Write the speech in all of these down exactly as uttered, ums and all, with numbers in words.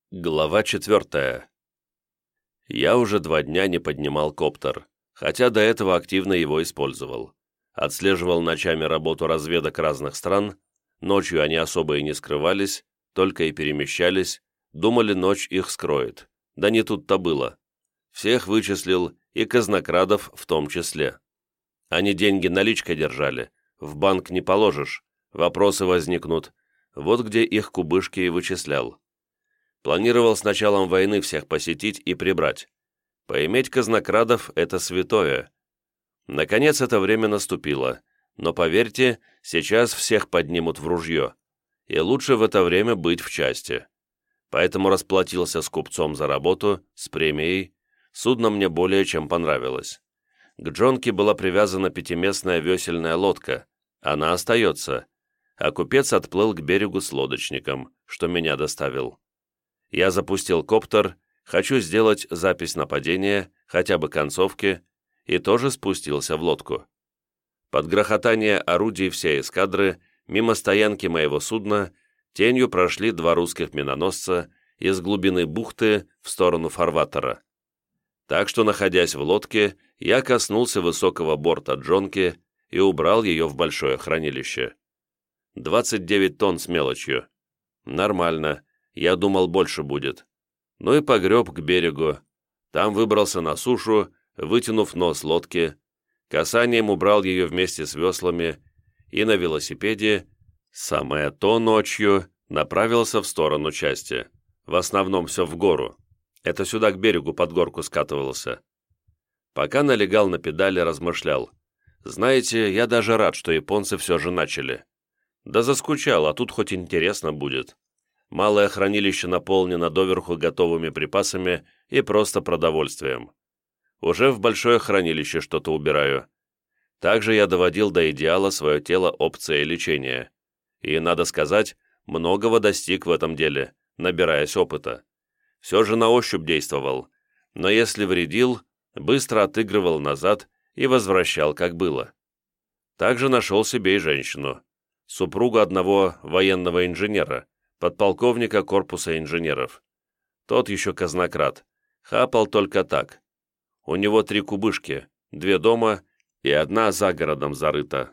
Глава четвертая. Я уже два дня не поднимал коптер, хотя до этого активно его использовал. Отслеживал ночами работу разведок разных стран, ночью они особо и не скрывались, только и перемещались, думали, ночь их скроет. Да не тут-то было. Всех вычислил, и казнокрадов в том числе. Они деньги наличкой держали, в банк не положишь, вопросы возникнут, вот где их кубышки и вычислял. Планировал с началом войны всех посетить и прибрать. Поиметь казнокрадов – это святое. Наконец это время наступило, но поверьте, сейчас всех поднимут в ружье, и лучше в это время быть в части. Поэтому расплатился с купцом за работу, с премией, судно мне более чем понравилось. К джонке была привязана пятиместная весельная лодка, она остается, а купец отплыл к берегу с лодочником, что меня доставил. Я запустил коптер, хочу сделать запись нападения, хотя бы концовки, и тоже спустился в лодку. Под грохотание орудий всей эскадры, мимо стоянки моего судна, тенью прошли два русских миноносца из глубины бухты в сторону фарватера. Так что, находясь в лодке, я коснулся высокого борта джонки и убрал ее в большое хранилище. двадцать девять тонн с мелочью. Нормально. Я думал, больше будет. Ну и погреб к берегу. Там выбрался на сушу, вытянув нос лодки, касанием убрал ее вместе с веслами и на велосипеде, самое то ночью, направился в сторону части. В основном все в гору. Это сюда к берегу под горку скатывался. Пока налегал на педали, размышлял. Знаете, я даже рад, что японцы все же начали. Да заскучал, а тут хоть интересно будет. Малое хранилище наполнено доверху готовыми припасами и просто продовольствием. Уже в большое хранилище что-то убираю. Также я доводил до идеала свое тело опцией лечения. И, надо сказать, многого достиг в этом деле, набираясь опыта. Все же на ощупь действовал, но если вредил, быстро отыгрывал назад и возвращал, как было. Также нашел себе и женщину, супругу одного военного инженера, подполковника корпуса инженеров. Тот еще казнокрад, хапал только так. У него три кубышки, две дома и одна за городом зарыта.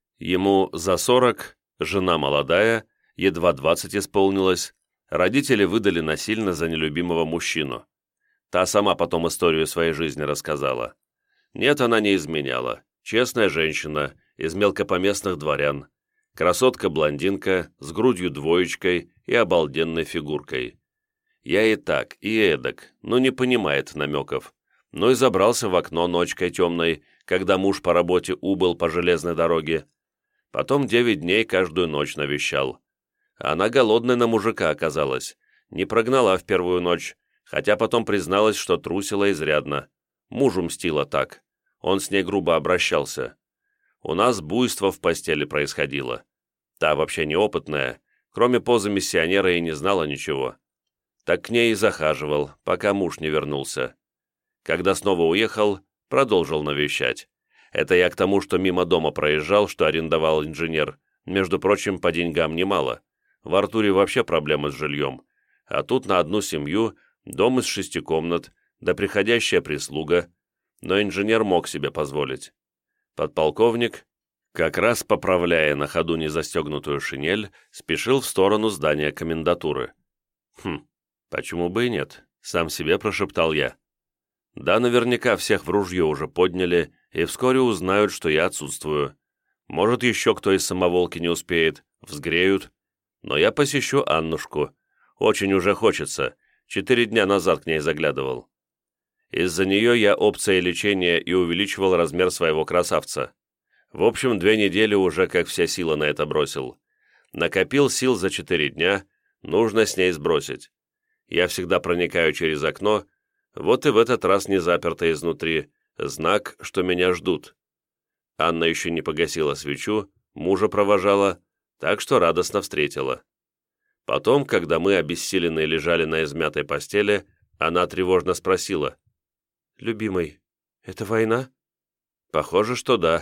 Ему за сорок, жена молодая, едва двадцать исполнилось, родители выдали насильно за нелюбимого мужчину. Та сама потом историю своей жизни рассказала. Нет, она не изменяла, честная женщина, из мелкопоместных дворян, красотка-блондинка с грудью-двоечкой и обалденной фигуркой. Я и так, и эдак, но не понимает намеков. Но и забрался в окно ночкой темной, когда муж по работе убыл по железной дороге. Потом девять дней каждую ночь навещал. Она голодная на мужика оказалась, не прогнала в первую ночь, хотя потом призналась, что трусила изрядно. Мужу мстила так. Он с ней грубо обращался. У нас буйство в постели происходило. Та вообще неопытная, кроме позы миссионера и не знала ничего. Так к ней и захаживал, пока муж не вернулся. Когда снова уехал, продолжил навещать. Это я к тому, что мимо дома проезжал, что арендовал инженер. Между прочим, по деньгам немало. В Артуре вообще проблемы с жильем. А тут на одну семью, дом из шести комнат, да приходящая прислуга. Но инженер мог себе позволить. Подполковник, как раз поправляя на ходу незастегнутую шинель, спешил в сторону здания комендатуры. «Хм, почему бы и нет?» — сам себе прошептал я. «Да, наверняка всех в ружье уже подняли, и вскоре узнают, что я отсутствую. Может, еще кто из самоволки не успеет, взгреют. Но я посещу Аннушку. Очень уже хочется. Четыре дня назад к ней заглядывал. Из-за нее я опцией лечения и увеличивал размер своего красавца. В общем, две недели уже как вся сила на это бросил. Накопил сил за четыре дня, нужно с ней сбросить. Я всегда проникаю через окно, вот и в этот раз не заперто изнутри, знак, что меня ждут. Анна еще не погасила свечу, мужа провожала, так что радостно встретила. Потом, когда мы, обессиленные, лежали на измятой постели, она тревожно спросила: «Любимый, это война?» «Похоже, что да».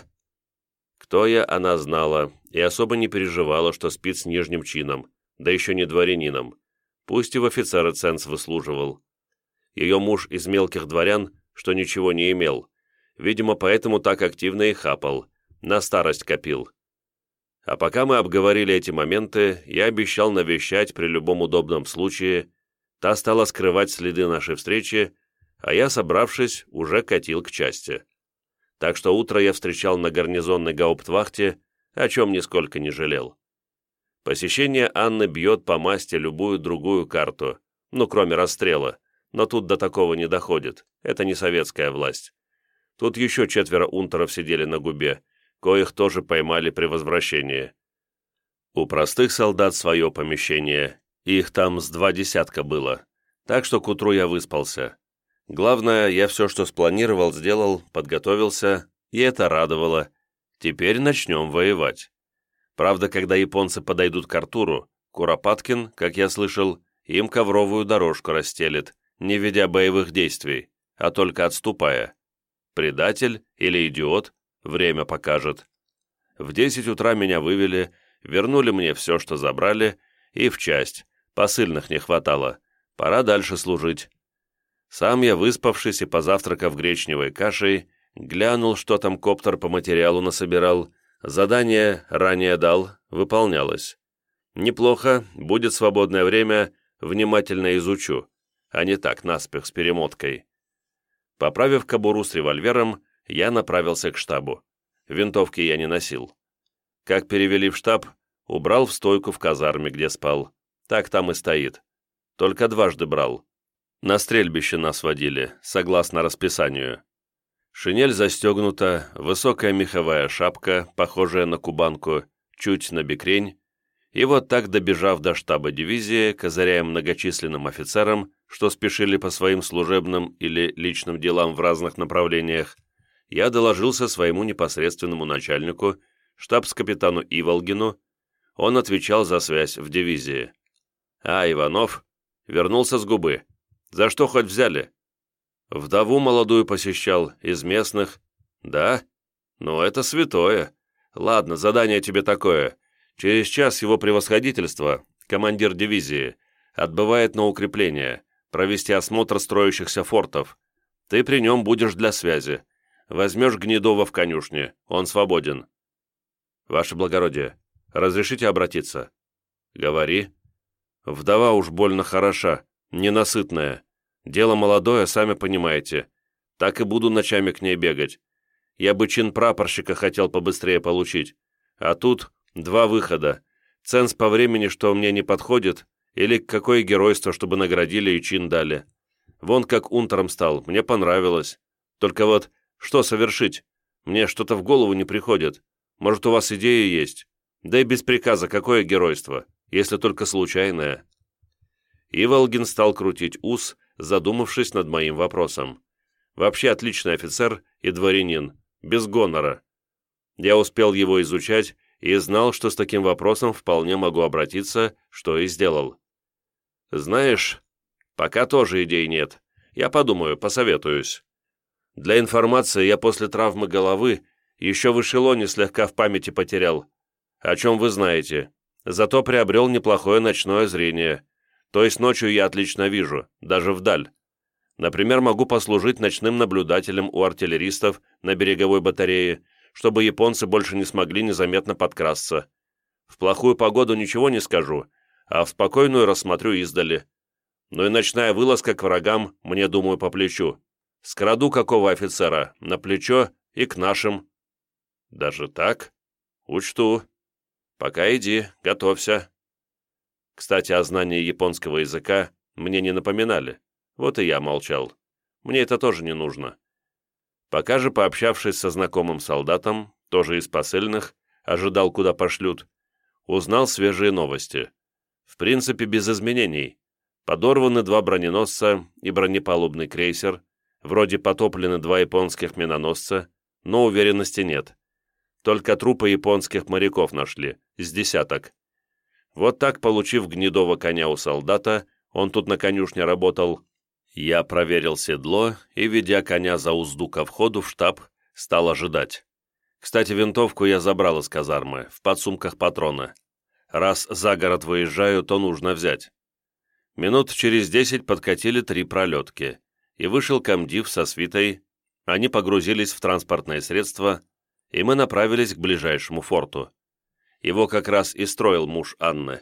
Кто я, она знала, и особо не переживала, что спит с нижним чином, да еще не дворянином. пусть и в офицеры ценз выслуживал. Ее муж из мелких дворян, что ничего не имел, видимо, поэтому так активно и хапал, на старость копил. А пока мы обговорили эти моменты, я обещал навещать при любом удобном случае. Та стала скрывать следы нашей встречи, а я, собравшись, уже катил к части. Так что утро я встречал на гарнизонной гауптвахте, о чем нисколько не жалел. Посещение Анны бьет по масти любую другую карту, ну, кроме расстрела, но тут до такого не доходит, это не советская власть. Тут еще четверо унтеров сидели на губе, коих тоже поймали при возвращении. У простых солдат свое помещение, их там с два десятка было, так что к утру я выспался. Главное, я все, что спланировал, сделал, подготовился, и это радовало. Теперь начнем воевать. Правда, когда японцы подойдут к Артуру, Куропаткин, как я слышал, им ковровую дорожку расстелит, не ведя боевых действий, а только отступая. Предатель или идиот, время покажет. В десять утра меня вывели, вернули мне все, что забрали, и в часть, посыльных не хватало, пора дальше служить. Сам я, выспавшись и позавтракав гречневой кашей, глянул, что там коптер по материалу насобирал, задание ранее дал, выполнялось. Неплохо, будет свободное время, внимательно изучу, а не так наспех с перемоткой. Поправив кобуру с револьвером, я направился к штабу. Винтовки я не носил. Как перевели в штаб, убрал в стойку в казарме, где спал. Так там и стоит. Только дважды брал. На стрельбище нас водили, согласно расписанию. Шинель застегнута, высокая меховая шапка, похожая на кубанку, чуть набекрень. И вот так, добежав до штаба дивизии, козыряя многочисленным офицерам, что спешили по своим служебным или личным делам в разных направлениях, я доложился своему непосредственному начальнику, штабс-капитану Иволгину. Он отвечал за связь в дивизии. «А, Иванов, вернулся с губы. За что хоть взяли?» «Вдову молодую посещал, из местных». «Да? Ну, это святое. Ладно, задание тебе такое. Через час его превосходительство, командир дивизии, отбывает на укрепление, провести осмотр строящихся фортов. Ты при нем будешь для связи. Возьмешь Гнедова в конюшне, он свободен». «Ваше благородие, разрешите обратиться?» «Говори». «Вдова уж больно хороша, ненасытная. Дело молодое, сами понимаете. Так и буду ночами к ней бегать. Я бы чин прапорщика хотел побыстрее получить. А тут два выхода. Ценз по времени, что мне не подходит, или какое геройство, чтобы наградили и чин дали. Вон как унтером стал, мне понравилось. Только вот, что совершить? Мне что-то в голову не приходит. Может, у вас идеи есть? Да и без приказа какое геройство, если только случайное». Иволгин стал крутить ус, задумавшись над моим вопросом. Вообще отличный офицер и дворянин, без гонора. Я успел его изучать и знал, что с таким вопросом вполне могу обратиться, что и сделал. «Знаешь, пока тоже идей нет. Я подумаю, посоветуюсь. Для информации, я после травмы головы еще в эшелоне слегка в памяти потерял. О чем вы знаете. Зато приобрел неплохое ночное зрение. То есть ночью я отлично вижу, даже вдаль. Например, могу послужить ночным наблюдателем у артиллеристов на береговой батарее, чтобы японцы больше не смогли незаметно подкрасться. В плохую погоду ничего не скажу, а в спокойную рассмотрю издали. Ну и ночная вылазка к врагам мне, думаю, по плечу. Скраду какого офицера на плечо и к нашим». «Даже так? Учту. Пока иди, готовься». Кстати, о знании японского языка мне не напоминали. Вот и я молчал. Мне это тоже не нужно. Пока же, пообщавшись со знакомым солдатом, тоже из посыльных, ожидал, куда пошлют, узнал свежие новости. В принципе, без изменений. Подорваны два броненосца и бронепалубный крейсер, вроде потоплены два японских миноносца, но уверенности нет. Только трупы японских моряков нашли, с десяток. Вот так, получив гнедого коня у солдата, он тут на конюшне работал, я проверил седло и, ведя коня за узду ко входу в штаб, стал ожидать. Кстати, винтовку я забрал из казармы, в подсумках патроны. Раз за город выезжаю, то нужно взять. Минут через десять подкатили три пролетки, и вышел комдив со свитой, они погрузились в транспортное средство, и мы направились к ближайшему форту. Его как раз и строил муж Анны.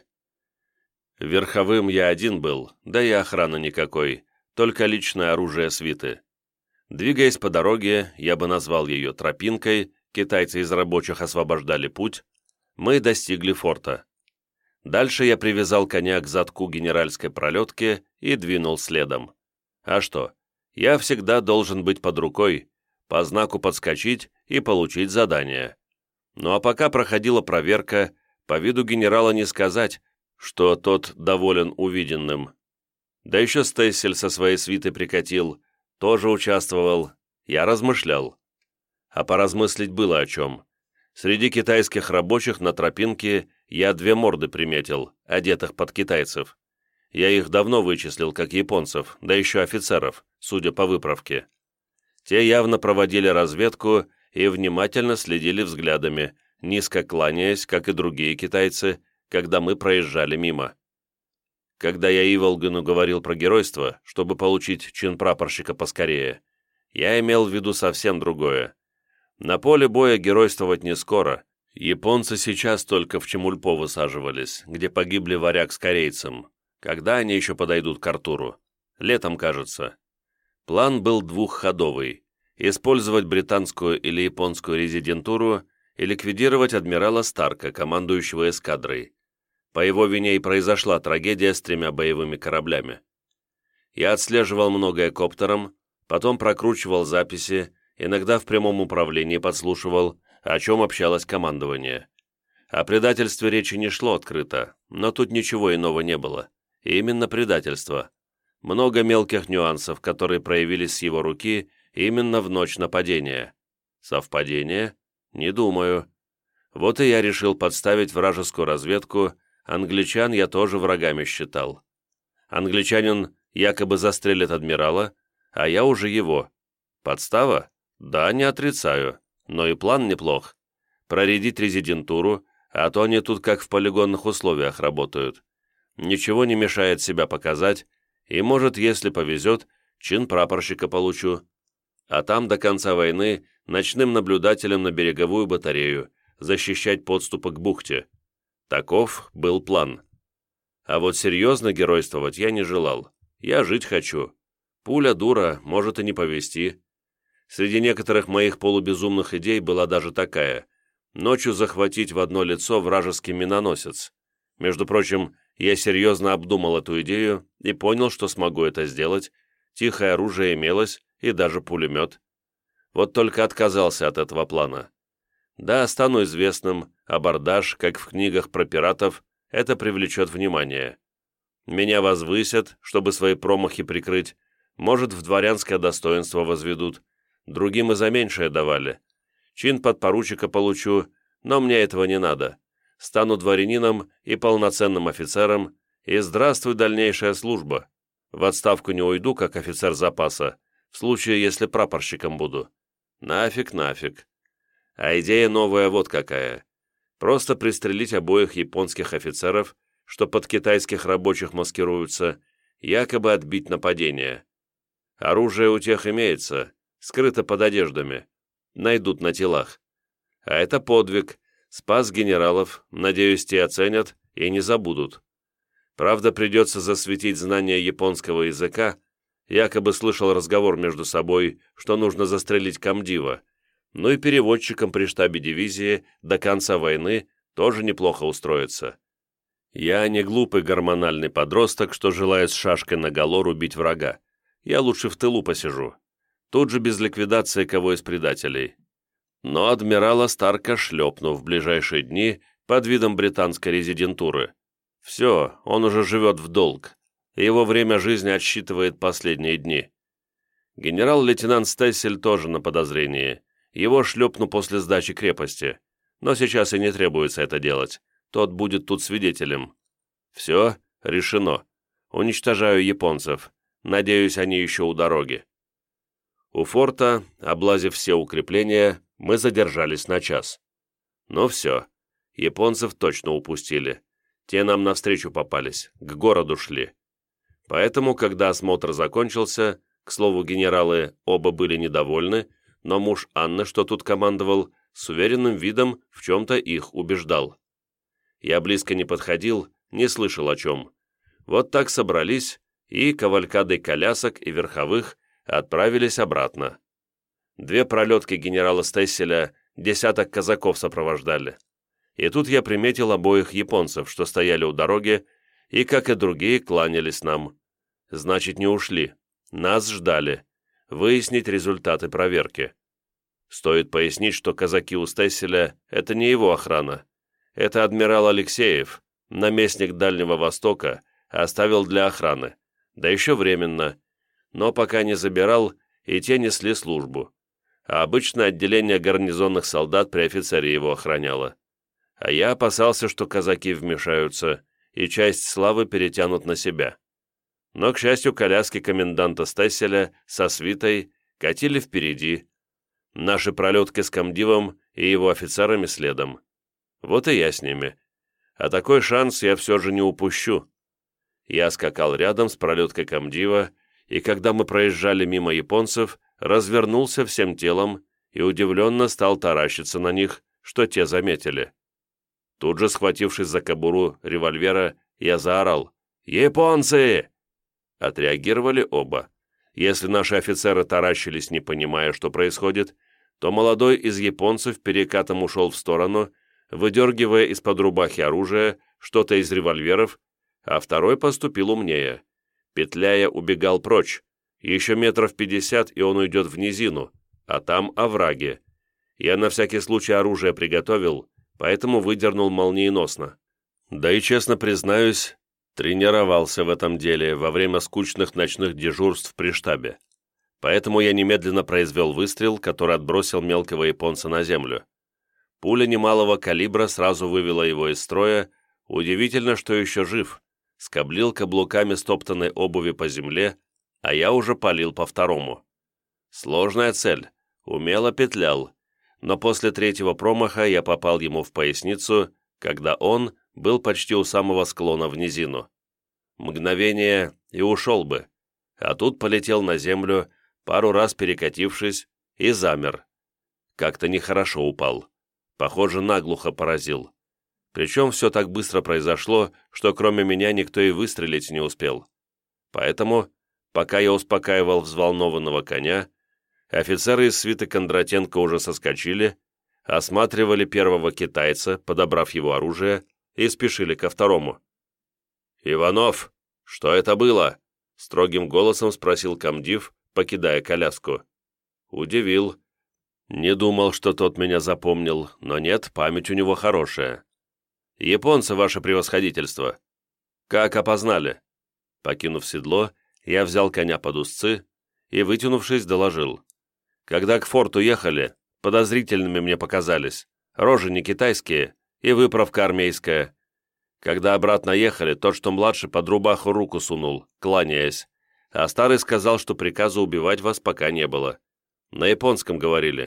Верховым я один был, да и охраны никакой, только личное оружие свиты. Двигаясь по дороге, я бы назвал ее тропинкой, китайцы из рабочих освобождали путь, мы достигли форта. Дальше я привязал коня к задку генеральской пролетки и двинул следом. А что? Я всегда должен быть под рукой, по знаку подскочить и получить задание. Ну а пока проходила проверка, по виду генерала не сказать, что тот доволен увиденным. Да еще Стессель со своей свитой прикатил, тоже участвовал, я размышлял. А поразмыслить было о чем. Среди китайских рабочих на тропинке я две морды приметил, одетых под китайцев. Я их давно вычислил, как японцев, да еще офицеров, судя по выправке. Те явно проводили разведку и внимательно следили взглядами, низко кланяясь, как и другие китайцы, когда мы проезжали мимо. Когда я Иволгину говорил про геройство, чтобы получить чин прапорщика поскорее, я имел в виду совсем другое. На поле боя геройствовать не скоро. Японцы сейчас только в Чемульпо высаживались, где погибли варяг с корейцем. Когда они еще подойдут к Артуру? Летом, кажется. План был двухходовый. Использовать британскую или японскую резидентуру и ликвидировать адмирала Старка, командующего эскадрой. По его вине и произошла трагедия с тремя боевыми кораблями. Я отслеживал многое коптером, потом прокручивал записи, иногда в прямом управлении подслушивал, о чем общалось командование. О предательстве речи не шло открыто, но тут ничего иного не было. Именно предательство. Много мелких нюансов, которые проявились с его руки именно в ночь нападения. Совпадение? Не думаю. Вот и я решил подставить вражескую разведку, англичан я тоже врагами считал. Англичанин якобы застрелит адмирала, а я уже его. Подстава? Да, не отрицаю, но и план неплох. Проредить резидентуру, а то они тут как в полигонных условиях работают. Ничего не мешает себя показать, и, может, если повезет, чин прапорщика получу. А там до конца войны ночным наблюдателем на береговую батарею, защищать подступы к бухте. Таков был план. А вот серьезно геройствовать я не желал. Я жить хочу. Пуля дура, может и не повезти. Среди некоторых моих полубезумных идей была даже такая. Ночью захватить в одно лицо вражеский миноносец. Между прочим, я серьезно обдумал эту идею и понял, что смогу это сделать. Тихое оружие имелось и даже пулемет. Вот только отказался от этого плана. Да, стану известным, абордаж, как в книгах про пиратов, это привлечет внимание. Меня возвысят, чтобы свои промахи прикрыть, может, в дворянское достоинство возведут, другим и за меньшее давали. Чин подпоручика получу, но мне этого не надо. Стану дворянином и полноценным офицером, и здравствуй дальнейшая служба. В отставку не уйду, как офицер запаса, в случае, если прапорщиком буду. Нафиг, нафиг. А идея новая вот какая. Просто пристрелить обоих японских офицеров, что под китайских рабочих маскируются, якобы отбить нападение. Оружие у тех имеется, скрыто под одеждами. Найдут на телах. А это подвиг. Спас генералов, надеюсь, те оценят и не забудут. Правда, придется засветить знание японского языка, якобы слышал разговор между собой, что нужно застрелить комдива, ну и переводчикам при штабе дивизии до конца войны тоже неплохо устроиться. Я не глупый гормональный подросток, что желает с шашкой наголо рубить врага. Я лучше в тылу посижу. Тут же без ликвидации кого из предателей. Но адмирала Старка шлепну в ближайшие дни под видом британской резидентуры. Все, он уже живет в долг. Его время жизни отсчитывает последние дни. Генерал-лейтенант Стессель тоже на подозрении. Его шлепну после сдачи крепости. Но сейчас и не требуется это делать. Тот будет тут свидетелем. Все, решено. Уничтожаю японцев. Надеюсь, они еще у дороги. У форта, облазив все укрепления, мы задержались на час. Ну все, японцев точно упустили. Те нам навстречу попались, к городу шли. Поэтому, когда осмотр закончился, к слову, генералы оба были недовольны, но муж Анны, что тут командовал, с уверенным видом в чем-то их убеждал. Я близко не подходил, не слышал о чем. Вот так собрались и кавалькадой колясок и верховых отправились обратно. Две пролетки генерала Стесселя десяток казаков сопровождали. И тут я приметил обоих японцев, что стояли у дороги, и, как и другие, кланялись нам. Значит, не ушли. Нас ждали. Выяснить результаты проверки. Стоит пояснить, что казаки у Стесселя – это не его охрана. Это адмирал Алексеев, наместник Дальнего Востока, оставил для охраны. Да еще временно. Но пока не забирал, и те несли службу. А обычно отделение гарнизонных солдат при офицере его охраняло. А я опасался, что казаки вмешаются, и часть славы перетянут на себя. Но, к счастью, коляски коменданта Стесселя со свитой катили впереди, наши пролетки с комдивом и его офицерами следом. Вот и я с ними. А такой шанс я все же не упущу. Я скакал рядом с пролеткой комдива, и когда мы проезжали мимо японцев, развернулся всем телом и удивленно стал таращиться на них, что те заметили. Тут же, схватившись за кобуру револьвера, я заорал: «Японцы!» Отреагировали оба. Если наши офицеры таращились, не понимая, что происходит, то молодой из японцев перекатом ушел в сторону, выдергивая из-под рубахи оружие, что-то из револьверов, а второй поступил умнее. Петляя, убегал прочь. Еще метров пятьдесят, и он уйдет в низину, а там овраги. Я на всякий случай оружие приготовил, поэтому выдернул молниеносно. Да и, честно признаюсь, тренировался в этом деле во время скучных ночных дежурств при штабе. Поэтому я немедленно произвел выстрел, который отбросил мелкого японца на землю. Пуля немалого калибра сразу вывела его из строя. Удивительно, что еще жив. Скоблил каблуками стоптанной обуви по земле, а я уже палил по второму. Сложная цель. Умело петлял. Но после третьего промаха я попал ему в поясницу, когда он был почти у самого склона в низину. Мгновение и ушел бы. А тут полетел на землю, пару раз перекатившись, и замер. Как-то нехорошо упал. Похоже, наглухо поразил. Причем все так быстро произошло, что кроме меня никто и выстрелить не успел. Поэтому, пока я успокаивал взволнованного коня, офицеры из свиты Кондратенко уже соскочили, осматривали первого китайца, подобрав его оружие, и спешили ко второму. «Иванов, что это было?» — строгим голосом спросил комдив, покидая коляску. Удивил. Не думал, что тот меня запомнил, но нет, память у него хорошая. «Японцы, ваше превосходительство». «Как опознали?» Покинув седло, я взял коня под узцы и, вытянувшись, доложил. «Когда к форту ехали, подозрительными мне показались. Рожи не китайские и выправка армейская. Когда обратно ехали, тот, что младший, под рубаху руку сунул, кланяясь, а старый сказал, что приказа убивать вас пока не было. На японском говорили».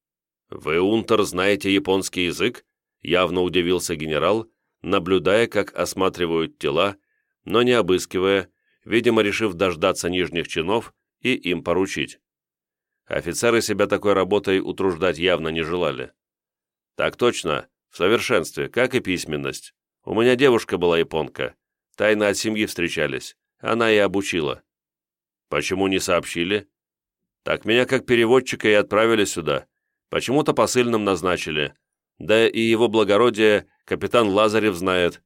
«Вы, унтер, знаете японский язык?» Явно удивился генерал, наблюдая, как осматривают тела, но не обыскивая, видимо, решив дождаться нижних чинов и им поручить. Офицеры себя такой работой утруждать явно не желали. «Так точно, в совершенстве, как и письменность. У меня девушка была японка, тайно от семьи встречались, она и обучила». «Почему не сообщили?» «Так меня как переводчика и отправили сюда. Почему-то посыльным назначили. Да и его благородие капитан Лазарев знает».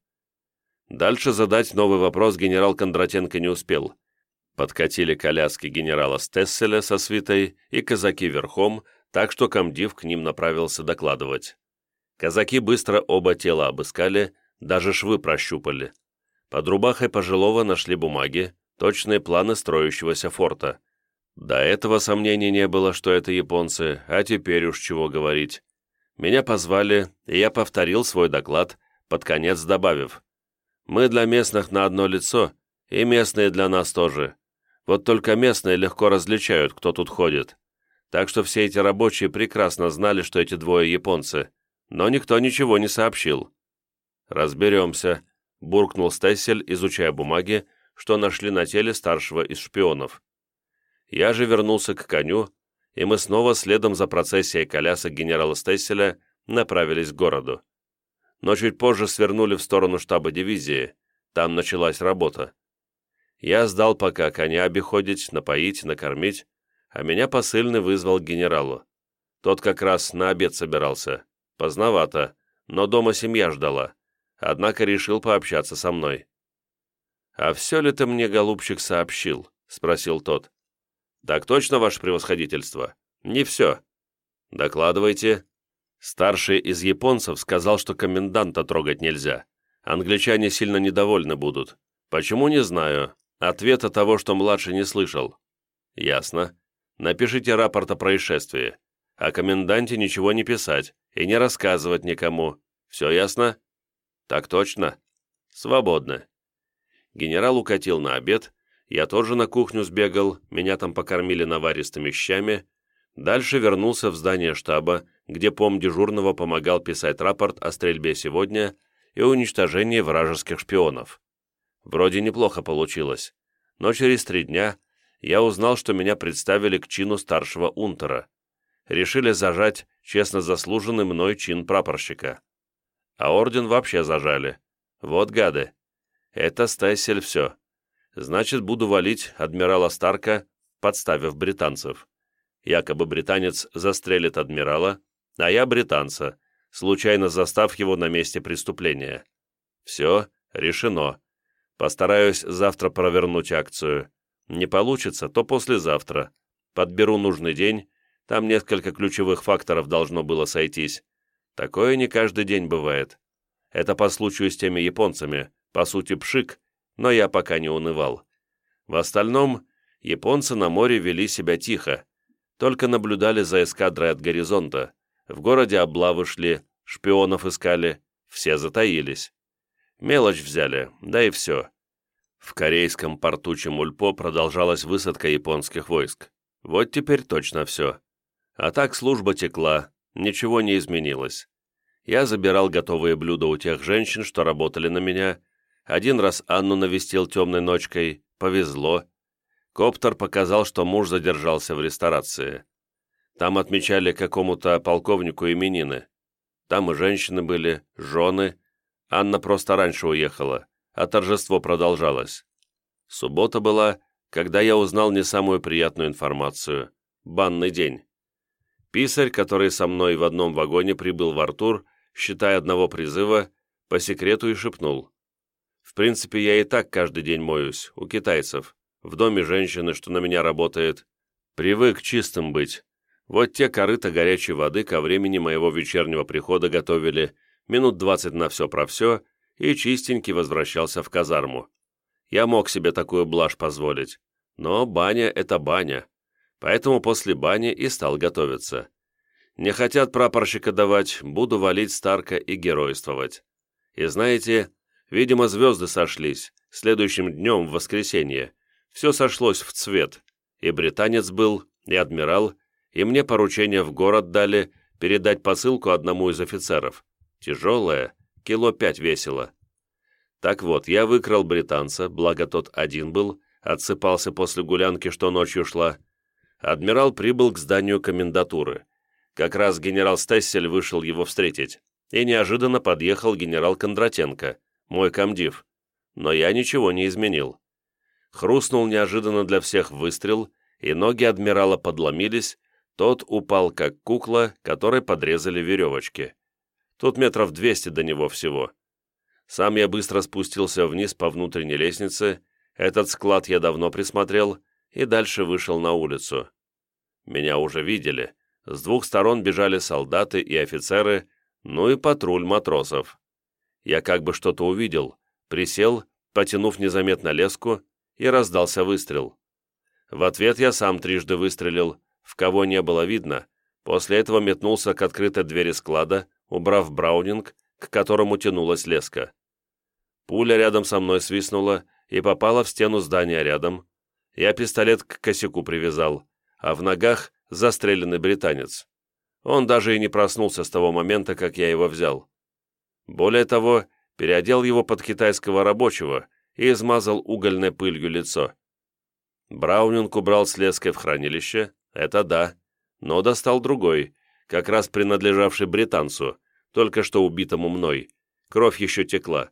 Дальше задать новый вопрос генерал Кондратенко не успел. Подкатили коляски генерала Стесселя со свитой и казаки верхом, так что комдив к ним направился докладывать. Казаки быстро оба тела обыскали, даже швы прощупали. Под рубахой пожилого нашли бумаги, точные планы строящегося форта. До этого сомнений не было, что это японцы, а теперь уж чего говорить. Меня позвали, и я повторил свой доклад, под конец добавив: «Мы для местных на одно лицо, и местные для нас тоже. Вот только местные легко различают, кто тут ходит. Так что все эти рабочие прекрасно знали, что эти двое японцы, но никто ничего не сообщил». «Разберемся», — буркнул Стессель, изучая бумаги, что нашли на теле старшего из шпионов. Я же вернулся к коню, и мы снова следом за процессией колясок генерала Стесселя направились к городу. Но чуть позже свернули в сторону штаба дивизии, там началась работа. Я сдал пока коня обиходить, напоить, накормить, а меня посыльный вызвал к генералу. Тот как раз на обед собирался. Поздновато, но дома семья ждала. Однако решил пообщаться со мной. «А все ли ты мне, голубчик, сообщил?» — спросил тот. «Так точно, ваше превосходительство?» «Не все». «Докладывайте». Старший из японцев сказал, что коменданта трогать нельзя. Англичане сильно недовольны будут. Почему, не знаю. Ответа того, что младший не слышал. «Ясно. Напишите рапорт о происшествии. О коменданте ничего не писать и не рассказывать никому. Все ясно?» «Так точно». «Свободно». Генерал укатил на обед, я тоже на кухню сбегал, меня там покормили наваристыми щами. Дальше вернулся в здание штаба, где пом дежурного помогал писать рапорт о стрельбе сегодня и уничтожении вражеских шпионов. Вроде неплохо получилось, но через три дня я узнал, что меня представили к чину старшего унтера. Решили зажать честно заслуженный мной чин прапорщика. А орден вообще зажали. Вот гады. Это Стессель все. Значит, буду валить адмирала Старка, подставив британцев. Якобы британец застрелит адмирала, а я британца, случайно застав его на месте преступления. Все, решено. Постараюсь завтра провернуть акцию. Не получится, то послезавтра. Подберу нужный день, там несколько ключевых факторов должно было сойтись. Такое не каждый день бывает. Это по случаю с теми японцами, по сути пшик, но я пока не унывал. В остальном, японцы на море вели себя тихо, только наблюдали за эскадрой от горизонта, в городе облавы шли, шпионов искали, все затаились. Мелочь взяли, да и все. В корейском порту Чемульпо продолжалась высадка японских войск. Вот теперь точно все. А так служба текла, ничего не изменилось. Я забирал готовые блюда у тех женщин, что работали на меня. Один раз Анну навестил темной ночкой, повезло. Коптер показал, что муж задержался в ресторации. Там отмечали какому-то полковнику именины. Там и женщины были, жены. Анна просто раньше уехала, а торжество продолжалось. Суббота была, когда я узнал не самую приятную информацию. Банный день. Писарь, который со мной в одном вагоне прибыл в Артур, считая одного призыва, по секрету и шепнул. В принципе, я и так каждый день моюсь, у китайцев, в доме женщины, что на меня работает. Привык чистым быть. Вот те корыта горячей воды ко времени моего вечернего прихода готовили, минут двадцать на все про все, и чистенький возвращался в казарму. Я мог себе такую блажь позволить, но баня — это баня, поэтому после бани и стал готовиться. Не хотят прапорщика давать, буду валить Старка и геройствовать. И знаете, видимо, звезды сошлись, следующим днем, в воскресенье, все сошлось в цвет, и британец был, и адмирал, и мне поручение в город дали передать посылку одному из офицеров. Тяжелая, кило пять весила. Так вот, я выкрал британца, благо тот один был, отсыпался после гулянки, что ночью шла. Адмирал прибыл к зданию комендатуры. Как раз генерал Стессель вышел его встретить, и неожиданно подъехал генерал Кондратенко, мой комдив. Но я ничего не изменил. Хрустнул неожиданно для всех выстрел, и ноги адмирала подломились, тот упал как кукла, которой подрезали веревочки. Тут метров двести до него всего. Сам я быстро спустился вниз по внутренней лестнице, этот склад я давно присмотрел, и дальше вышел на улицу. Меня уже видели. С двух сторон бежали солдаты и офицеры, ну и патруль матросов. Я как бы что-то увидел, присел, потянув незаметно леску, и раздался выстрел. В ответ я сам трижды выстрелил, в кого не было видно, после этого метнулся к открытой двери склада, убрав браунинг, к которому тянулась леска. Пуля рядом со мной свистнула и попала в стену здания рядом. Я пистолет к косяку привязал, а в ногах застреленный британец. Он даже и не проснулся с того момента, как я его взял. Более того, переодел его под китайского рабочего и измазал угольной пылью лицо. Браунинг убрал с леской в хранилище, это да, но достал другой, как раз принадлежавший британцу, только что убитому мной. Кровь еще текла.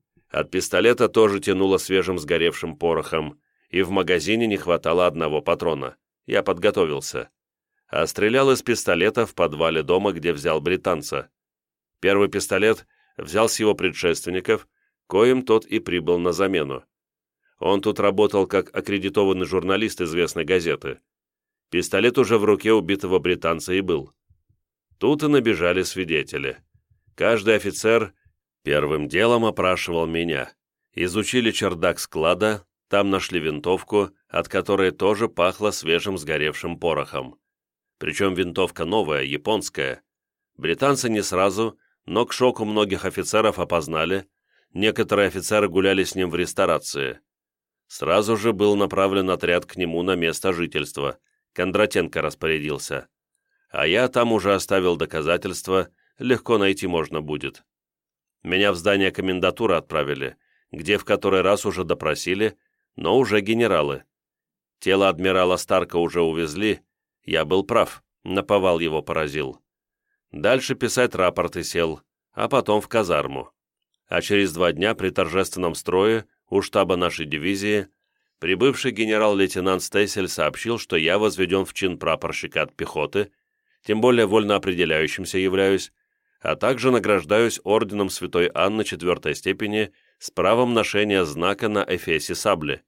От пистолета тоже тянуло свежим сгоревшим порохом, и в магазине не хватало одного патрона. Я подготовился. А стрелял из пистолета в подвале дома, где взял британца. Первый пистолет взял с его предшественников, коим тот и прибыл на замену. Он тут работал как аккредитованный журналист известной газеты. Пистолет уже в руке убитого британца и был. Тут и набежали свидетели. Каждый офицер первым делом опрашивал меня. Изучили чердак склада, там нашли винтовку, от которой тоже пахло свежим сгоревшим порохом. Причем винтовка новая, японская. Британцы не сразу, но к шоку многих офицеров опознали. Некоторые офицеры гуляли с ним в ресторации. Сразу же был направлен отряд к нему на место жительства. Кондратенко распорядился. А я там уже оставил доказательства, легко найти можно будет. Меня в здание комендатуры отправили, где в который раз уже допросили, но уже генералы. Тело адмирала Старка уже увезли, я был прав, наповал его поразил. Дальше писать рапорты сел, а потом в казарму. А через два дня при торжественном строе у штаба нашей дивизии прибывший генерал-лейтенант Стессель сообщил, что я возведен в чин прапорщика от пехоты, тем более вольно определяющимся являюсь, а также награждаюсь орденом Святой Анны четвертой степени с правом ношения знака на эфесе сабли.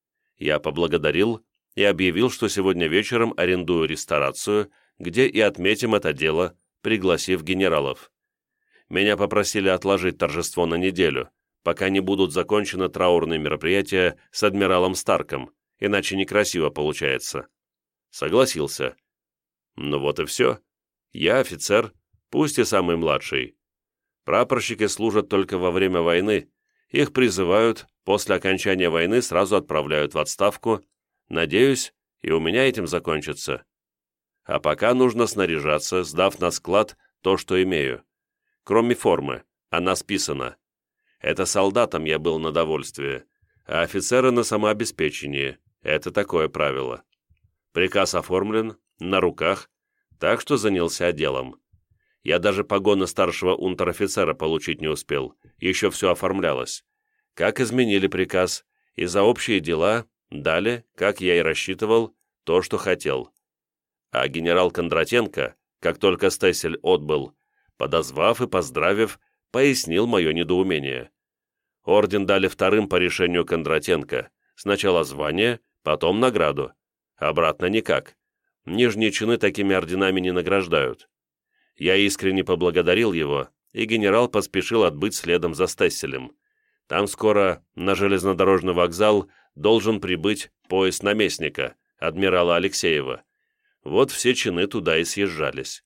Я поблагодарил и объявил, что сегодня вечером арендую ресторацию, где и отметим это дело, пригласив генералов. Меня попросили отложить торжество на неделю, пока не будут закончены траурные мероприятия с адмиралом Старком, иначе некрасиво получается. Согласился. Ну вот и все. Я офицер, пусть и самый младший. Прапорщики служат только во время войны, их призывают, после окончания войны сразу отправляют в отставку. Надеюсь, и у меня этим закончится. А пока нужно снаряжаться, сдав на склад то, что имею. Кроме формы, она списана. Это солдатам я был на довольствие, а офицеры на самообеспечении. Это такое правило. Приказ оформлен, на руках, так что занялся делом. Я даже погоны старшего унтер-офицера получить не успел, еще все оформлялось. Как изменили приказ, и за общие дела дали, как я и рассчитывал, то, что хотел. А генерал Кондратенко, как только Стессель отбыл, подозвав и поздравив, пояснил мое недоумение. Орден дали вторым по решению Кондратенко, сначала звание, потом награду. Обратно никак. Нижние чины такими орденами не награждают. Я искренне поблагодарил его, и генерал поспешил отбыть следом за Стесселем. Там скоро на железнодорожный вокзал должен прибыть поезд наместника, адмирала Алексеева. Вот все чины туда и съезжались.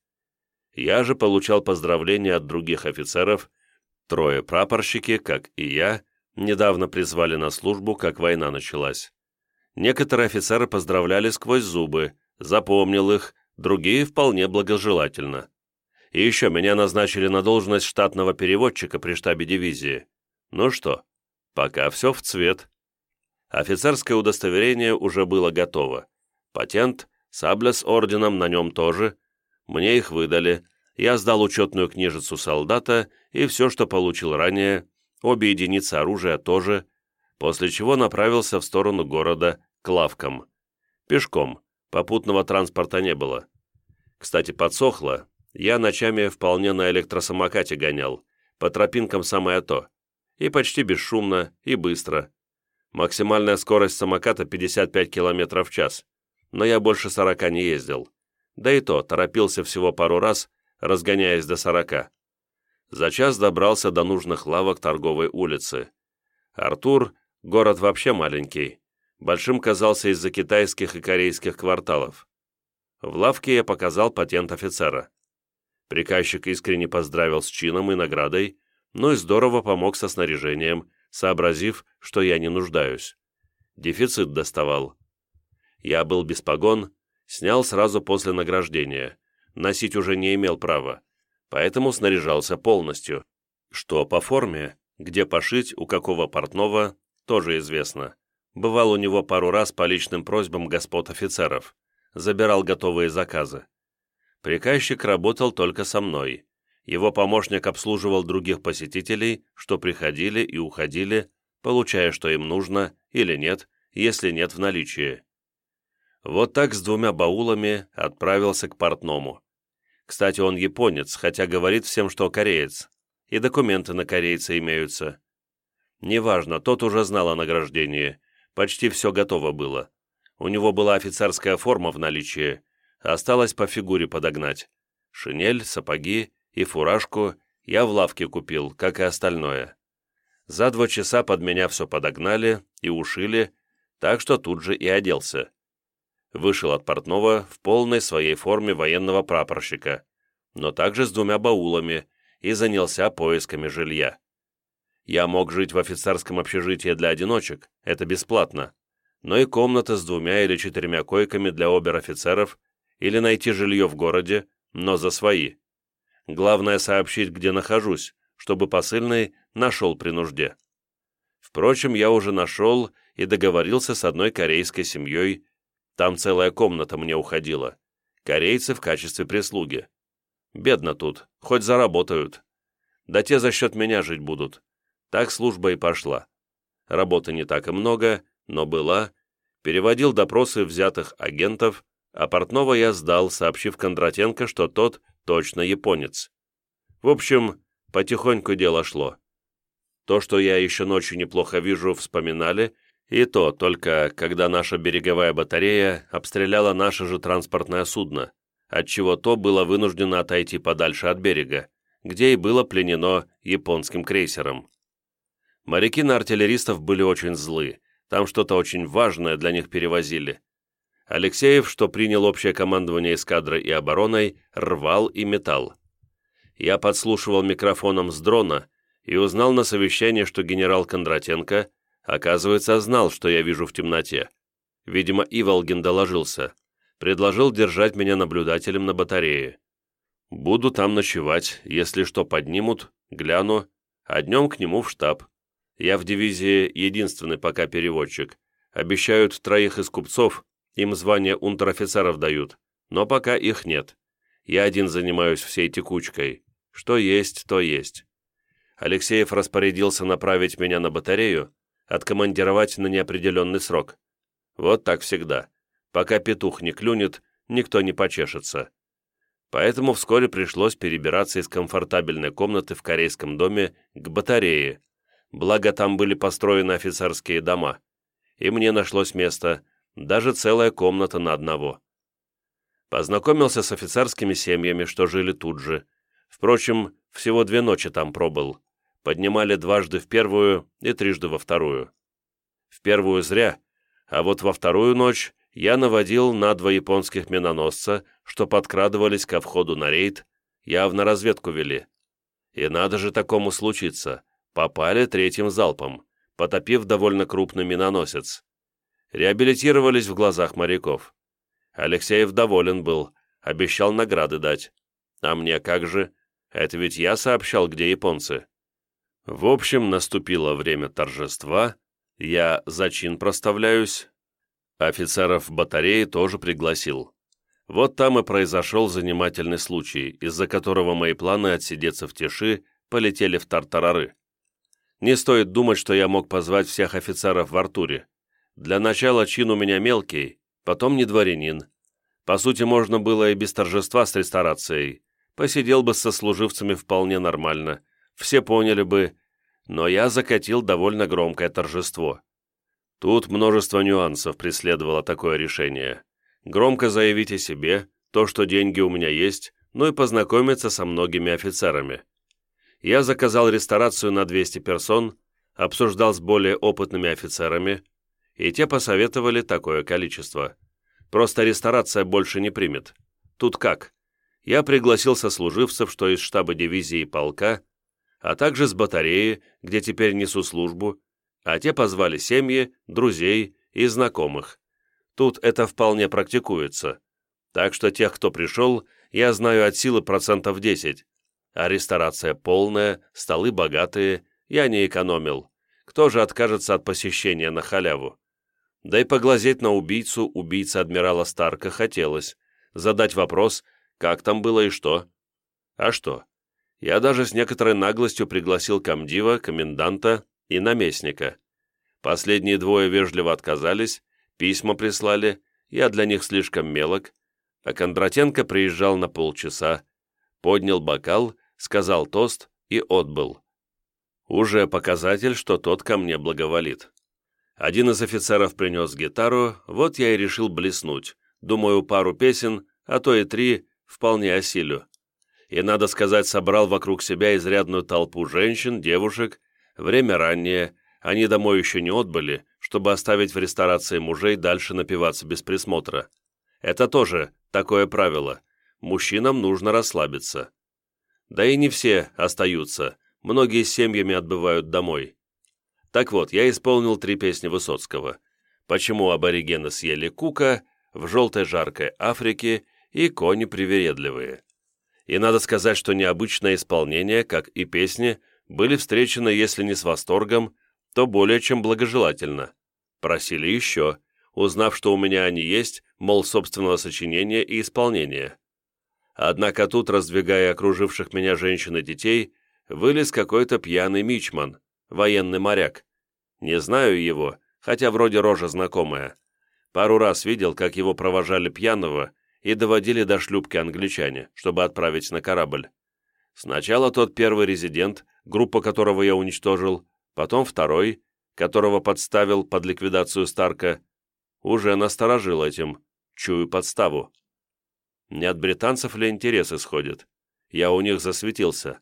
Я же получал поздравления от других офицеров. Трое прапорщики, как и я, недавно призвали на службу, как война началась. Некоторые офицеры поздравляли сквозь зубы, запомнил их, другие вполне благожелательно. И еще меня назначили на должность штатного переводчика при штабе дивизии. Ну что, пока все в цвет. Офицерское удостоверение уже было готово. Патент, сабля с орденом на нем тоже. Мне их выдали. Я сдал учетную книжицу солдата и все, что получил ранее, обе единицы оружия тоже, после чего направился в сторону города к лавкам. Пешком, попутного транспорта не было. Кстати, подсохло, я ночами вполне на электросамокате гонял, по тропинкам самое то, и почти бесшумно, и быстро. Максимальная скорость самоката пятьдесят пять километров в час, но я больше сорока не ездил. Да и то, торопился всего пару раз, разгоняясь до сорока. За час добрался до нужных лавок торговой улицы. Артур, город вообще маленький, большим казался из-за китайских и корейских кварталов. В лавке я показал патент офицера. Приказчик искренне поздравил с чином и наградой, но и здорово помог со снаряжением, сообразив, что я не нуждаюсь. Дефицит доставал. Я был без погон, снял сразу после награждения, носить уже не имел права, поэтому снаряжался полностью. Что по форме, где пошить, у какого портного, тоже известно. Бывал у него пару раз по личным просьбам господ офицеров. Забирал готовые заказы. Приказчик работал только со мной. Его помощник обслуживал других посетителей, что приходили и уходили, получая, что им нужно, или нет, если нет в наличии. Вот так с двумя баулами отправился к портному. Кстати, он японец, хотя говорит всем, что кореец, и документы на корейца имеются. Неважно, тот уже знал о награждении, почти все готово было. У него была офицерская форма в наличии, осталось по фигуре подогнать. Шинель, сапоги и фуражку я в лавке купил, как и остальное. За два часа под меня все подогнали и ушили, так что тут же и оделся. Вышел от портного в полной своей форме военного прапорщика, но также с двумя баулами, и занялся поисками жилья. Я мог жить в офицерском общежитии для одиночек, это бесплатно, но и комната с двумя или четырьмя койками для обер-офицеров, или найти жилье в городе, но за свои. Главное сообщить, где нахожусь, чтобы посыльный нашел при нужде. Впрочем, я уже нашел и договорился с одной корейской семьей. Там целая комната мне уходила. Корейцы в качестве прислуги. Бедно тут, хоть заработают. Да те за счет меня жить будут. Так служба и пошла. Работы не так и много, но была. Переводил допросы взятых агентов, а портного я сдал, сообщив Кондратенко, что тот точно японец. В общем, потихоньку дело шло. То, что я еще ночью неплохо вижу, вспоминали, и то только когда наша береговая батарея обстреляла наше же транспортное судно, отчего то было вынуждено отойти подальше от берега, где и было пленено японским крейсером. Моряки на артиллеристов были очень злы, там что-то очень важное для них перевозили. Алексеев, что принял общее командование эскадрой и обороной, рвал и метал. Я подслушивал микрофоном с дрона и узнал на совещании, что генерал Кондратенко, оказывается, знал, что я вижу в темноте. Видимо, Иволгин доложился. Предложил держать меня наблюдателем на батарее. Буду там ночевать, если что поднимут, гляну, а днем к нему в штаб. Я в дивизии единственный пока переводчик. Обещают троих из купцов, им звание унтер-офицеров дают, но пока их нет. Я один занимаюсь всей текучкой. Что есть, то есть. Алексеев распорядился направить меня на батарею, откомандировать на неопределенный срок. Вот так всегда. Пока петух не клюнет, никто не почешется. Поэтому вскоре пришлось перебираться из комфортабельной комнаты в корейском доме к батарее, благо там были построены офицерские дома, и мне нашлось место, даже целая комната на одного. Познакомился с офицерскими семьями, что жили тут же. Впрочем, всего две ночи там пробыл. Поднимали дважды в первую и трижды во вторую. В первую зря, а вот во вторую ночь я наводил на два японских миноносца, что подкрадывались ко входу на рейд, явно разведку вели. И надо же такому случиться. Попали третьим залпом, потопив довольно крупный миноносец. Реабилитировались в глазах моряков. Алексеев доволен был, обещал награды дать. А мне как же? Это ведь я сообщал, где японцы. В общем, наступило время торжества, я за чин проставляюсь. Офицеров батареи тоже пригласил. Вот там и произошел занимательный случай, из-за которого мои планы отсидеться в тиши полетели в тартарары. Не стоит думать, что я мог позвать всех офицеров в Артуре. Для начала чин у меня мелкий, потом не дворянин. По сути, можно было и без торжества с ресторацией. Посидел бы с сослуживцами вполне нормально, все поняли бы, но я закатил довольно громкое торжество. Тут множество нюансов преследовало такое решение. Громко заявить о себе, то, что деньги у меня есть, ну и познакомиться со многими офицерами. Я заказал ресторацию на двести персон, обсуждал с более опытными офицерами, и те посоветовали такое количество. Просто ресторация больше не примет. Тут как? Я пригласил сослуживцев, что из штаба дивизии и полка, а также с батареи, где теперь несу службу, а те позвали семьи, друзей и знакомых. Тут это вполне практикуется. Так что тех, кто пришел, я знаю от силы процентов десять. А ресторация полная, столы богатые, я не экономил. Кто же откажется от посещения на халяву? Да и поглазеть на убийцу убийцы адмирала Старка хотелось, задать вопрос, как там было и что. А что? Я даже с некоторой наглостью пригласил комдива, коменданта и наместника. Последние двое вежливо отказались, письма прислали, я для них слишком мелок, а Кондратенко приезжал на полчаса, поднял бокал, сказал тост и отбыл. Уже показатель, что тот ко мне благоволит. Один из офицеров принес гитару, вот я и решил блеснуть. Думаю, пару песен, а то и три, вполне осилю. И, надо сказать, собрал вокруг себя изрядную толпу женщин, девушек. Время раннее, они домой еще не отбыли, чтобы оставить в ресторации мужей дальше напиваться без присмотра. Это тоже такое правило. Мужчинам нужно расслабиться. Да и не все остаются, многие с семьями отбывают домой. Так вот, я исполнил три песни Высоцкого. «Почему аборигены съели кука», «В желтой жаркой Африке» и «Кони привередливые». И надо сказать, что необычное исполнение, как и песни, были встречены, если не с восторгом, то более чем благожелательно. Просили еще, узнав, что у меня они есть, мол, собственного сочинения и исполнения. Однако тут, раздвигая окруживших меня женщин и детей, вылез какой-то пьяный мичман, военный моряк. Не знаю его, хотя вроде рожа знакомая. Пару раз видел, как его провожали пьяного и доводили до шлюпки англичане, чтобы отправить на корабль. Сначала тот первый резидент, группа которого я уничтожил, потом второй, которого подставил под ликвидацию Старка, уже насторожил этим, чую подставу. Не от британцев ли интерес исходит? Я у них засветился.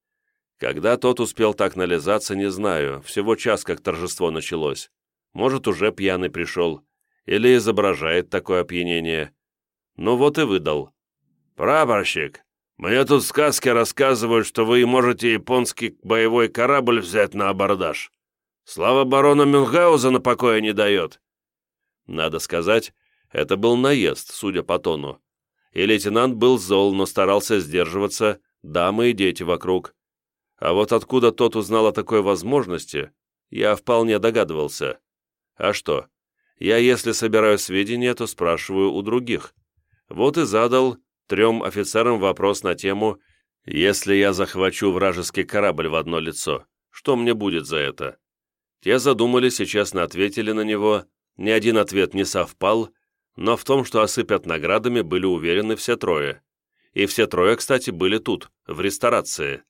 Когда тот успел так нализаться, не знаю, всего час как торжество началось. Может, уже пьяный пришел, или изображает такое опьянение. Ну вот и выдал. «Прапорщик, мне тут в сказке рассказывают, что вы можете японский боевой корабль взять на абордаж. Слава барона Мюнхгаузена покоя не дает». Надо сказать, это был наезд, судя по тону. И лейтенант был зол, но старался сдерживаться, дамы и дети вокруг. А вот откуда тот узнал о такой возможности, я вполне догадывался. А что? Я, если собираю сведения, то спрашиваю у других. Вот и задал трем офицерам вопрос на тему «Если я захвачу вражеский корабль в одно лицо, что мне будет за это?» Те задумались и честно ответили на него, ни один ответ не совпал, но в том, что осыпят наградами, были уверены все трое. И все трое, кстати, были тут, в ресторации.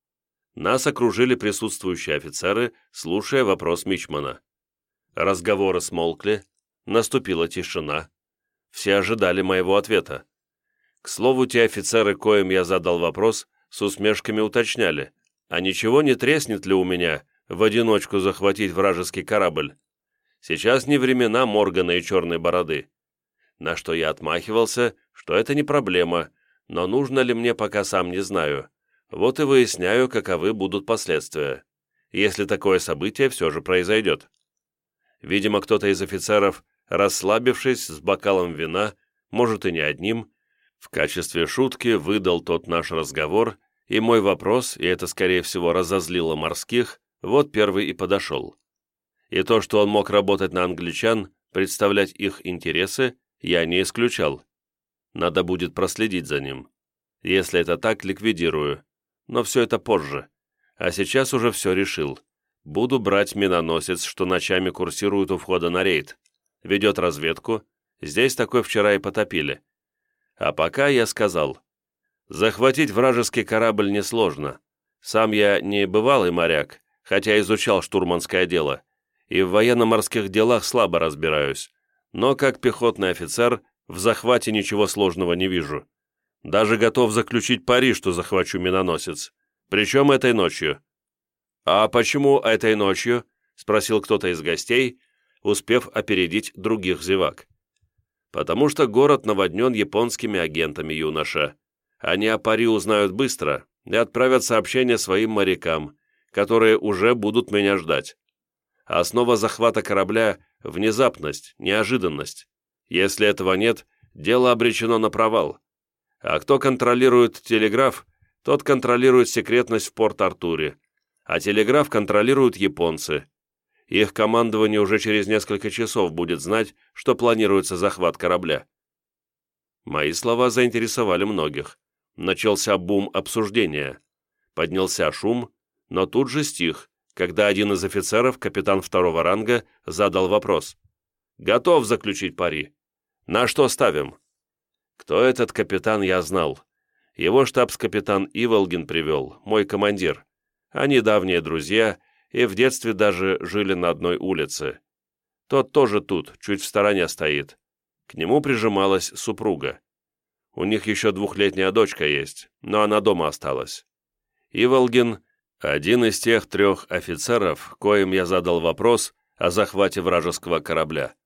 Нас окружили присутствующие офицеры, слушая вопрос мичмана. Разговоры смолкли, наступила тишина. Все ожидали моего ответа. К слову, те офицеры, коим я задал вопрос, с усмешками уточняли, а ничего не треснет ли у меня в одиночку захватить вражеский корабль? Сейчас не времена Моргана и Черной Бороды. На что я отмахивался, что это не проблема, но нужно ли мне, пока сам не знаю. Вот и выясняю, каковы будут последствия, если такое событие все же произойдет. Видимо, кто-то из офицеров, расслабившись с бокалом вина, может и не одним, в качестве шутки выдал тот наш разговор, и мой вопрос, и это, скорее всего, разозлило морских, вот первый и подошел. И то, что он мог работать на англичан, представлять их интересы, я не исключал. Надо будет проследить за ним. Если это так, ликвидирую. Но все это позже. А сейчас уже все решил. Буду брать миноносец, что ночами курсирует у входа на рейд. Ведет разведку. Здесь такой вчера и потопили. А пока я сказал. Захватить вражеский корабль несложно. Сам я не бывалый моряк, хотя изучал штурманское дело. И в военно-морских делах слабо разбираюсь. Но как пехотный офицер в захвате ничего сложного не вижу. Даже готов заключить пари, что захвачу миноносец. Причем этой ночью. «А почему этой ночью?» — спросил кто-то из гостей, успев опередить других зевак. «Потому что город наводнен японскими агентами, юноша. Они о пари узнают быстро и отправят сообщение своим морякам, которые уже будут меня ждать. Основа захвата корабля — внезапность, неожиданность. Если этого нет, дело обречено на провал. А кто контролирует телеграф, тот контролирует секретность в Порт-Артуре, а телеграф контролируют японцы. Их командование уже через несколько часов будет знать, что планируется захват корабля». Мои слова заинтересовали многих. Начался бум обсуждения. Поднялся шум, но тут же стих, когда один из офицеров, капитан второго ранга, задал вопрос. «Готов заключить пари. На что ставим?» Кто этот капитан, я знал. Его штабс-капитан Иволгин привел, мой командир. Они давние друзья и в детстве даже жили на одной улице. Тот тоже тут, чуть в стороне стоит. К нему прижималась супруга. У них еще двухлетняя дочка есть, но она дома осталась. Иволгин – один из тех трех офицеров, коим я задал вопрос о захвате вражеского корабля.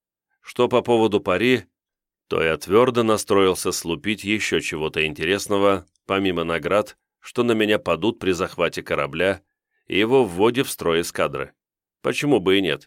Что по поводу пари, то я твердо настроился слупить еще чего-то интересного, помимо наград, что на меня падут при захвате корабля и его вводе в строй эскадры. Почему бы и нет?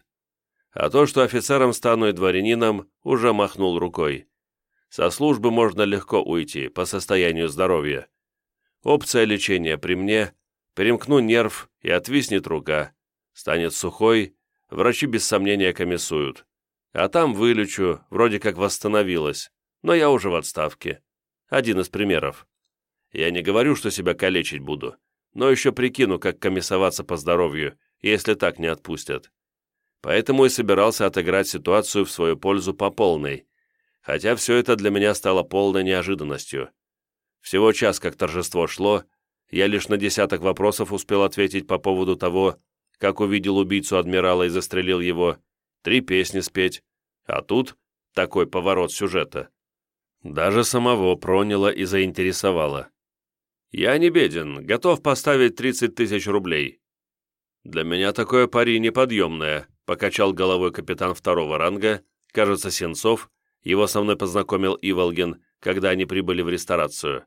А то, что офицером стану и дворянином, уже махнул рукой. Со службы можно легко уйти по состоянию здоровья. Опция лечения при мне, перемкну нерв и отвиснет рука, станет сухой, врачи без сомнения комиссуют. А там вылечу, вроде как восстановилась, но я уже в отставке. Один из примеров. Я не говорю, что себя калечить буду, но еще прикину, как комиссоваться по здоровью, если так не отпустят. Поэтому и собирался отыграть ситуацию в свою пользу по полной, хотя все это для меня стало полной неожиданностью. Всего час, как торжество шло, я лишь на десяток вопросов успел ответить по поводу того, как увидел убийцу адмирала и застрелил его, три песни спеть, а тут такой поворот сюжета. Даже самого проняло и заинтересовало. «Я не беден, готов поставить тридцать тысяч рублей». «Для меня такое пари неподъемное», — покачал головой капитан второго ранга, кажется, Сенцов, его со мной познакомил Иволгин, когда они прибыли в ресторацию.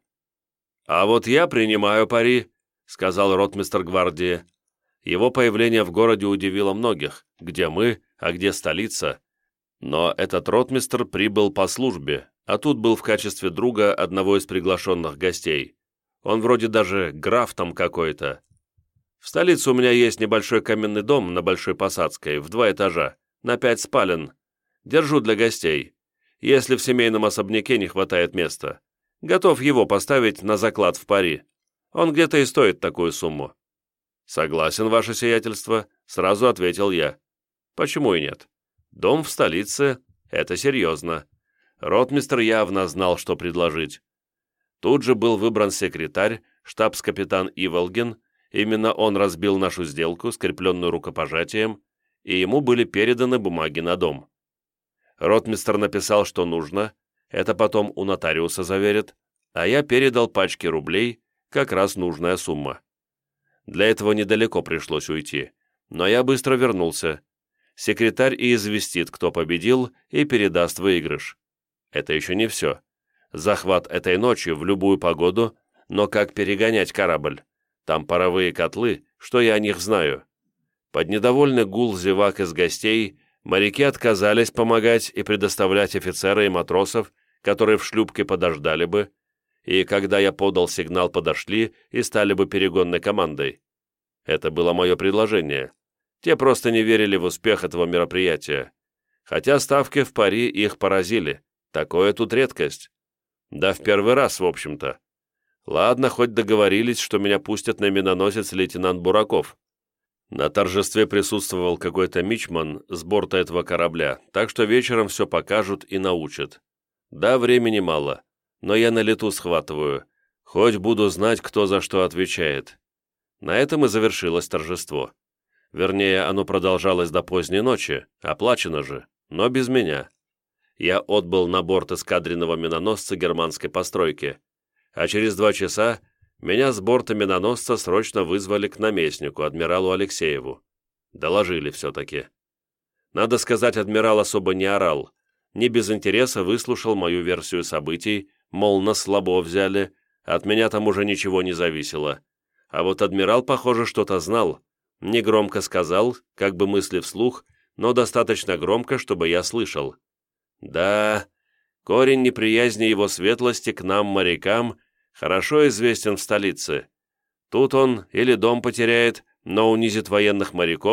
«А вот я принимаю пари», — сказал ротмистр гвардии. Его появление в городе удивило многих, где мы, а где столица. Но этот ротмистр прибыл по службе, а тут был в качестве друга одного из приглашенных гостей. Он вроде даже граф там какой-то. В столице у меня есть небольшой каменный дом на Большой Посадской, в два этажа, на пять спален. Держу для гостей. Если в семейном особняке не хватает места, готов его поставить на заклад в пари. Он где-то и стоит такую сумму». «Согласен, ваше сиятельство», — сразу ответил я. «Почему и нет? Дом в столице — это серьезно. Ротмистр явно знал, что предложить». Тут же был выбран секретарь, штабс-капитан Иволгин, именно он разбил нашу сделку, скрепленную рукопожатием, и ему были переданы бумаги на дом. Ротмистр написал, что нужно, это потом у нотариуса заверит, а я передал пачки рублей, как раз нужная сумма. Для этого недалеко пришлось уйти, но я быстро вернулся. Секретарь и известит, кто победил, и передаст выигрыш. Это еще не все. Захват этой ночью в любую погоду, но как перегонять корабль? Там паровые котлы, что я о них знаю. Под недовольный гул зевак из гостей моряки отказались помогать и предоставлять офицера и матросов, которые в шлюпке подождали бы, и когда я подал сигнал, подошли и стали бы перегонной командой. Это было мое предложение. Те просто не верили в успех этого мероприятия. Хотя ставки в пари их поразили. Такое тут редкость. Да в первый раз, в общем-то. Ладно, хоть договорились, что меня пустят на миноносец лейтенант Бураков. На торжестве присутствовал какой-то мичман с борта этого корабля, так что вечером все покажут и научат. Да, времени мало, но я на лету схватываю, хоть буду знать, кто за что отвечает. На этом и завершилось торжество. Вернее, оно продолжалось до поздней ночи, оплачено же, но без меня. Я отбыл на борт эскадренного миноносца германской постройки, а через два часа меня с борта миноносца срочно вызвали к наместнику, адмиралу Алексееву. Доложили все-таки. Надо сказать, адмирал особо не орал, не без интереса выслушал мою версию событий, мол, на слабо взяли, от меня там уже ничего не зависело. А вот адмирал, похоже, что-то знал, негромко сказал, как бы мысли вслух, но достаточно громко, чтобы я слышал. Да, корень неприязни его светлости к нам, морякам, хорошо известен в столице. Тут он или дом потеряет, но унизит военных моряков,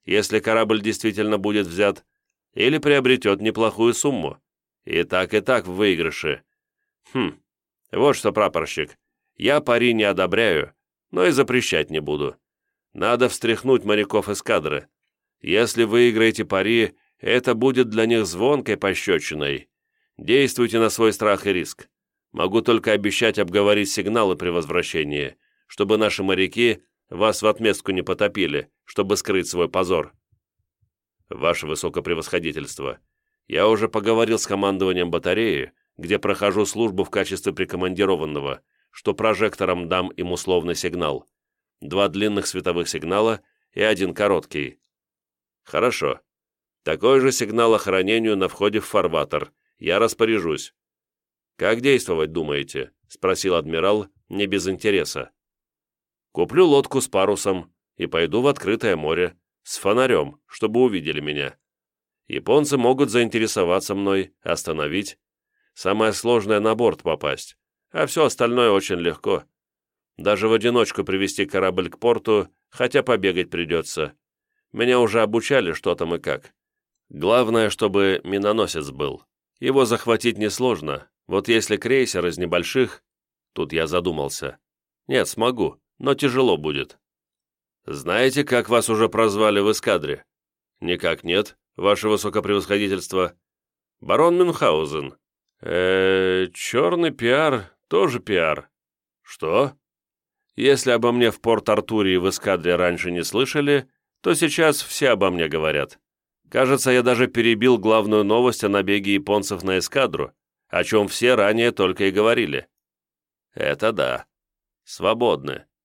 если корабль действительно будет взят, или приобретет неплохую сумму. И так, и так в выигрыше. Хм, вот что, прапорщик, я пари не одобряю, но и запрещать не буду. Надо встряхнуть моряков эскадры. Если выиграете пари, это будет для них звонкой пощечиной. Действуйте на свой страх и риск. Могу только обещать обговорить сигналы при возвращении, чтобы наши моряки вас в отместку не потопили, чтобы скрыть свой позор. Ваше высокопревосходительство, я уже поговорил с командованием батареи, где прохожу службу в качестве прикомандированного, что прожектором дам им условный сигнал. Два длинных световых сигнала и один короткий. Хорошо. Такой же сигнал охранению на входе в фарватер. Я распоряжусь. «Как действовать, думаете?» — спросил адмирал, не без интереса. «Куплю лодку с парусом и пойду в открытое море, с фонарем, чтобы увидели меня. Японцы могут заинтересоваться мной, остановить. Самое сложное — на борт попасть, а все остальное очень легко. Даже в одиночку привести корабль к порту, хотя побегать придется. Меня уже обучали, что там и как. Главное, чтобы миноносец был. Его захватить несложно. Вот если крейсер из небольших...» Тут я задумался. «Нет, смогу, но тяжело будет». «Знаете, как вас уже прозвали в эскадре?» «Никак нет, ваше высокопревосходительство». «Барон Мюнхгаузен». э черный пиар, тоже пиар». «Что?» «Если обо мне в Порт-Артуре и в эскадре раньше не слышали, то сейчас все обо мне говорят. Кажется, я даже перебил главную новость о набеге японцев на эскадру, о чем все ранее только и говорили». «Это да. Свободны.